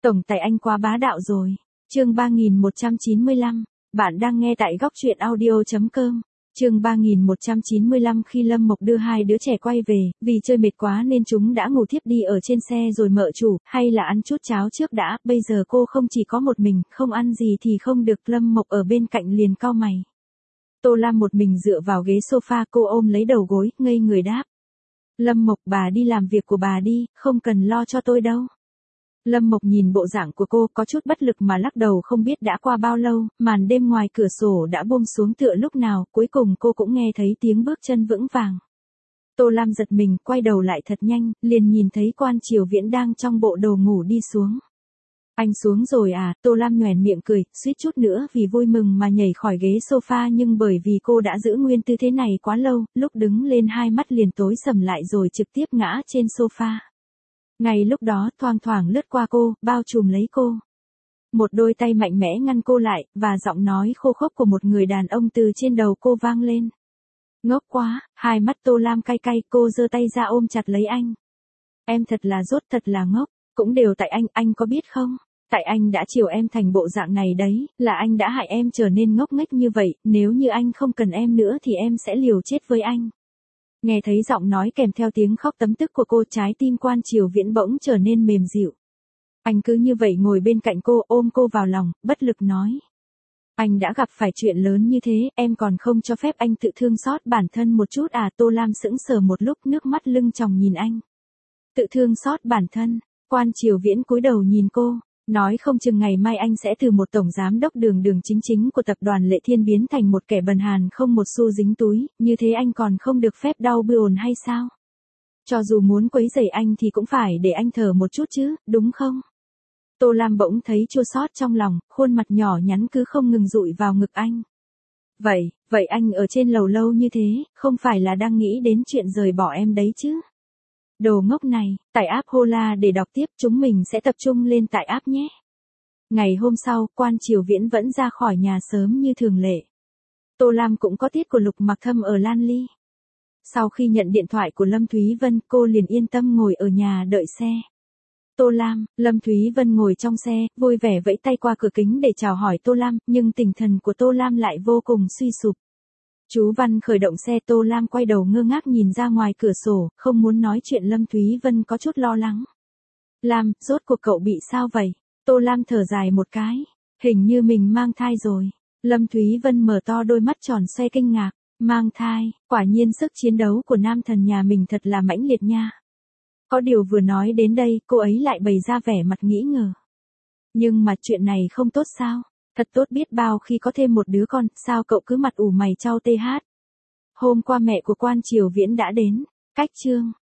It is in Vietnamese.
Tổng tài anh quá bá đạo rồi. Chương 3195. Bạn đang nghe tại góc truyện audio.com. Chương 3195 khi Lâm Mộc đưa hai đứa trẻ quay về, vì chơi mệt quá nên chúng đã ngủ thiếp đi ở trên xe rồi mợ chủ, hay là ăn chút cháo trước đã, bây giờ cô không chỉ có một mình, không ăn gì thì không được. Lâm Mộc ở bên cạnh liền cau mày. Tô Lam một mình dựa vào ghế sofa, cô ôm lấy đầu gối, ngây người đáp. Lâm Mộc, bà đi làm việc của bà đi, không cần lo cho tôi đâu. Lâm Mộc nhìn bộ dạng của cô có chút bất lực mà lắc đầu, không biết đã qua bao lâu, màn đêm ngoài cửa sổ đã buông xuống tựa lúc nào, cuối cùng cô cũng nghe thấy tiếng bước chân vững vàng. Tô Lam giật mình, quay đầu lại thật nhanh, liền nhìn thấy Quan Triều Viễn đang trong bộ đồ ngủ đi xuống. Anh xuống rồi à? Tô Lam nhoẻn miệng cười, suýt chút nữa vì vui mừng mà nhảy khỏi ghế sofa, nhưng bởi vì cô đã giữ nguyên tư thế này quá lâu, lúc đứng lên hai mắt liền tối sầm lại rồi trực tiếp ngã trên sofa. Ngay lúc đó thoang thoảng lướt qua cô, bao trùm lấy cô. Một đôi tay mạnh mẽ ngăn cô lại, và giọng nói khô khốc của một người đàn ông từ trên đầu cô vang lên. Ngốc quá, hai mắt Tô Lam cay cay, cô giơ tay ra ôm chặt lấy anh. Em thật là dốt, thật là ngốc, cũng đều tại anh có biết không? Tại anh đã chiều em thành bộ dạng này đấy, là anh đã hại em trở nên ngốc nghếch như vậy, nếu như anh không cần em nữa thì em sẽ liều chết với anh. Nghe thấy giọng nói kèm theo tiếng khóc tấm tức của cô, trái tim Quan Triều Viễn bỗng trở nên mềm dịu. Anh cứ như vậy ngồi bên cạnh cô, ôm cô vào lòng, bất lực nói. Anh đã gặp phải chuyện lớn như thế, em còn không cho phép anh tự thương xót bản thân một chút à? Tô Lam sững sờ một lúc, nước mắt lưng tròng nhìn anh. Tự thương xót bản thân? Quan Triều Viễn cúi đầu nhìn cô. Nói không chừng ngày mai anh sẽ từ một tổng giám đốc đường chính của tập đoàn Lệ Thiên biến thành một kẻ bần hàn không một xu dính túi, như thế anh còn không được phép đau bờn hay sao? Cho dù muốn quấy rầy anh thì cũng phải để anh thở một chút chứ, đúng không? Tô Lam bỗng thấy chua xót trong lòng, khuôn mặt nhỏ nhắn cứ không ngừng dụi vào ngực anh. Vậy anh ở trên lầu lâu như thế, không phải là đang nghĩ đến chuyện rời bỏ em đấy chứ? Đồ ngốc này, tải app Hola để đọc tiếp, chúng mình sẽ tập trung lên tải app nhé. Ngày hôm sau, Quan Triều Viễn vẫn ra khỏi nhà sớm như thường lệ. Tô Lam cũng có tiết của Lục Mặc Thâm ở Lan Ly. Sau khi nhận điện thoại của Lâm Thúy Vân, cô liền yên tâm ngồi ở nhà đợi xe. Tô Lam, Lâm Thúy Vân ngồi trong xe, vui vẻ vẫy tay qua cửa kính để chào hỏi Tô Lam, nhưng tinh thần của Tô Lam lại vô cùng suy sụp. Chú Văn khởi động xe, Tô Lam quay đầu ngơ ngác nhìn ra ngoài cửa sổ, không muốn nói chuyện. Lâm Thúy Vân có chút lo lắng. Lam, rốt cuộc cậu bị sao vậy? Tô Lam thở dài một cái. Hình như mình mang thai rồi. Lâm Thúy Vân mở to đôi mắt tròn xoe kinh ngạc. Mang thai, quả nhiên sức chiến đấu của nam thần nhà mình thật là mãnh liệt nha. Có điều vừa nói đến đây, cô ấy lại bày ra vẻ mặt nghĩ ngờ. Nhưng mà chuyện này không tốt sao? Thật tốt biết bao khi có thêm một đứa con, sao cậu cứ mặt ủ mày chau tê hát? Hôm qua mẹ của Quan Triều Viễn đã đến. Cách chương.